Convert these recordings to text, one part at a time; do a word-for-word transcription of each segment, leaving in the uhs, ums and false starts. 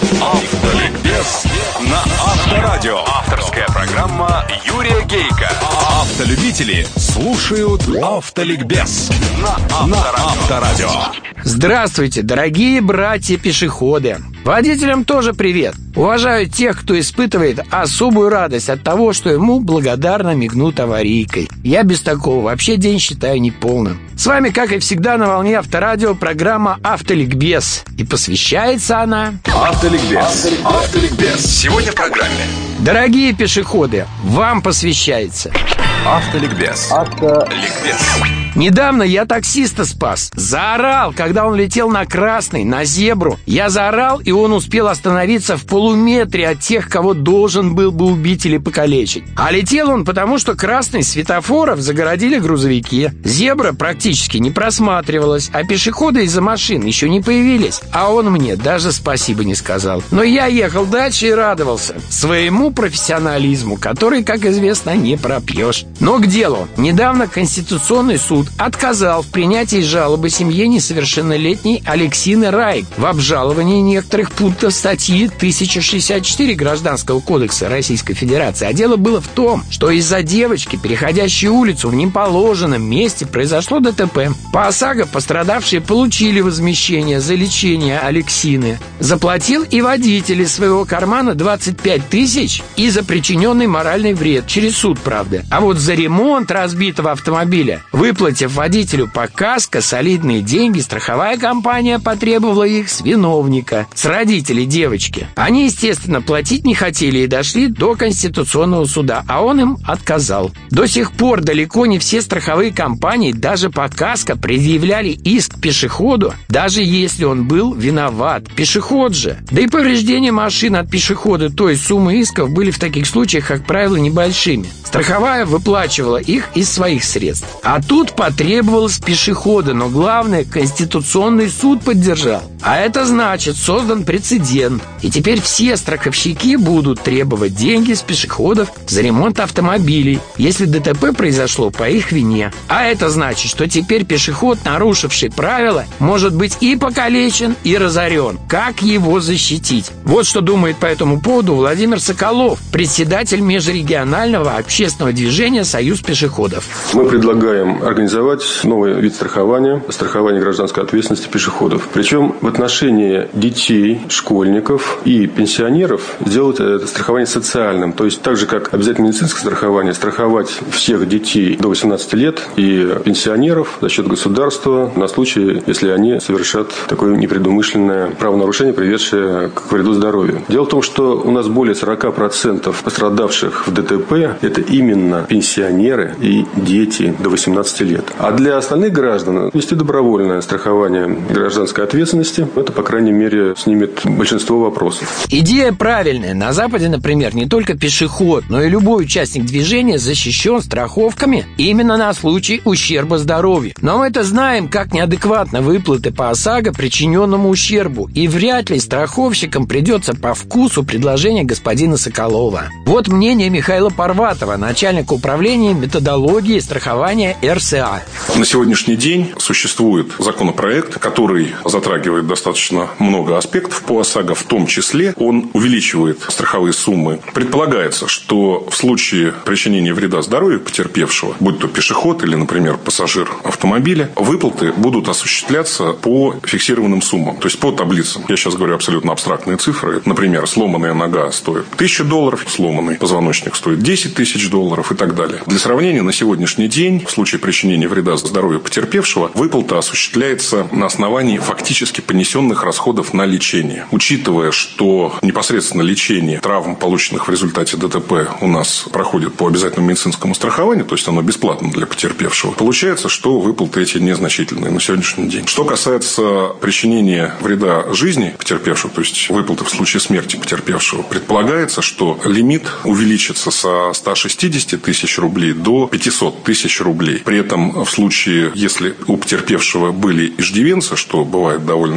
Автоликбез на Авторадио. Авторская программа Юрия Гейка. Автолюбители слушают Автоликбез на Авторадио. Здравствуйте, дорогие братья-пешеходы. Водителям тоже привет. Уважаю тех, кто испытывает особую радость от того, что ему благодарно мигнут аварийкой. Я без такого вообще день считаю неполным. С вами, как и всегда, на волне Авторадио программа «Автоликбез». И посвящается она... Автоликбез. Автоликбез. Сегодня в программе. Дорогие пешеходы, вам посвящается... Автоликбез. Автоликбез. Недавно я таксиста спас. Заорал, когда он летел на красный, на зебру. Я заорал, и он успел остановиться в полуметре от тех, кого должен был бы убить или покалечить. А летел он потому, что красный светофоров загородили грузовики. Зебра практически не просматривалась, а пешеходы из-за машин еще не появились. А он мне даже спасибо не сказал. Но я ехал дальше и радовался своему профессионализму, который, как известно, не пропьешь. Но к делу. Недавно Конституционный суд отказал в принятии жалобы семье несовершеннолетней Алексины Райк в обжаловании некоторых пунктов статьи тысяча шестьдесят четыре Гражданского кодекса Российской Федерации. А дело было в том, что из-за девочки, переходящей улицу в неположенном месте, произошло ДТП. По ОСАГО пострадавшие получили возмещение за лечение Алексины. Заплатил и водитель из своего кармана двадцать пять тысяч и за причиненный моральный вред. Через суд, правда. А вот за ремонт разбитого автомобиля, выплатив водителю по каско солидные деньги, страховая компания потребовала их с виновника, с родителей девочки. Они, естественно, платить не хотели и дошли до Конституционного суда, а он им отказал. До сих пор далеко не все страховые компании даже по каско предъявляли иск пешеходу, даже если он был виноват. Пешеход же. Да и повреждения машин от пешехода той суммы исков были в таких случаях, как правило, небольшими. Страховая выплачивала их из своих средств. А тут потребовалось пешехода, но главное, Конституционный суд поддержал. А это значит, создан прецедент. И теперь все страховщики будут требовать деньги с пешеходов за ремонт автомобилей, если ДТП произошло по их вине. А это значит, что теперь пешеход, нарушивший правила, может быть и покалечен, и разорен. Как его защитить? Вот что думает по этому поводу Владимир Соколов, председатель межрегионального общественного движения «Союз пешеходов». Мы предлагаем организовать новый вид страхования, страхование гражданской ответственности пешеходов. Причем в отношении детей, школьников и пенсионеров сделать это страхование социальным. То есть так же, как обязательно медицинское страхование, страховать всех детей до восемнадцати лет и пенсионеров за счет государства на случай, если они совершат такое непредумышленное правонарушение, приведшее к вреду здоровью. Дело в том, что у нас более сорок процентов пострадавших в ДТП – это именно пенсионеры и дети до восемнадцати лет. А для остальных граждан ввести добровольное страхование гражданской ответственности, это, по крайней мере, снимет большинство вопросов. Идея правильная. На Западе, например, не только пешеход, но и любой участник движения защищен страховками именно на случай ущерба здоровью. Но мы это знаем, как неадекватно выплаты по ОСАГО причиненному ущербу. И вряд ли страховщикам придется по вкусу предложение господина Соколова. Вот мнение Михаила Парватова, начальника управления методологии страхования эр эс а. На сегодняшний день существует законопроект, который затрагивает достаточно много аспектов по ОСАГО, в том числе он увеличивает страховые суммы. Предполагается, что в случае причинения вреда здоровью потерпевшего, будь то пешеход или, например, пассажир автомобиля, выплаты будут осуществляться по фиксированным суммам, то есть по таблицам. Я сейчас говорю абсолютно абстрактные цифры. Например, сломанная нога стоит тысячу долларов, сломанный позвоночник стоит десять тысяч долларов и так далее. Для сравнения, на сегодняшний день в случае причинения вреда здоровью потерпевшего выплата осуществляется на основании фактически понесенных расходов на лечение. Учитывая, что непосредственно лечение травм, полученных в результате ДТП, у нас проходит по обязательному медицинскому страхованию, то есть оно бесплатно для потерпевшего, получается, что выплаты эти незначительные на сегодняшний день. Что касается причинения вреда жизни потерпевшего, то есть выплаты в случае смерти потерпевшего, предполагается, что лимит увеличится со ста шестидесяти тысяч рублей до пятисот тысяч рублей. При этом в случае, если у потерпевшего были иждивенцы, что бывает довольно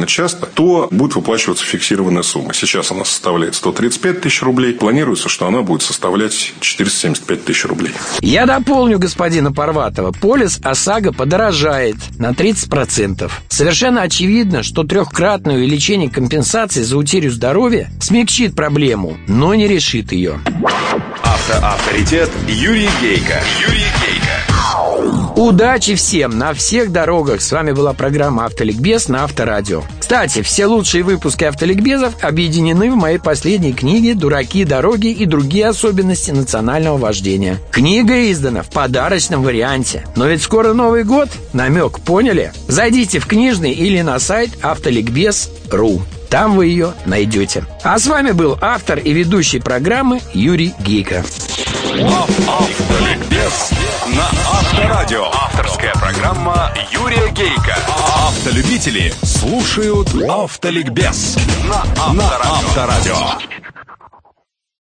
довольно часто, то будет выплачиваться фиксированная сумма. Сейчас она составляет сто тридцать пять тысяч рублей. Планируется, что она будет составлять четыреста семьдесят пять тысяч рублей. Я дополню господина Парватова. Полис ОСАГО подорожает на тридцать процентов. Совершенно очевидно, что трехкратное увеличение компенсации за утерю здоровья смягчит проблему, но не решит ее. Автоавторитет Юрий Гейко. Юрий Гейко. Удачи всем на всех дорогах. С вами была программа «Автоликбез» на Авторадио. Кстати, все лучшие выпуски «Автоликбезов» объединены в моей последней книге «Дураки, дороги и другие особенности национального вождения». Книга издана в подарочном варианте. Но ведь скоро Новый год. Намек поняли? Зайдите в книжный или на сайт автоликбез точка ру. Там вы ее найдете. А с вами был автор и ведущий программы Юрий Гейко. Автоликбез на Авторадио. Авторская программа Юрия Гейко. Автолюбители слушают Автоликбез на Авторадио.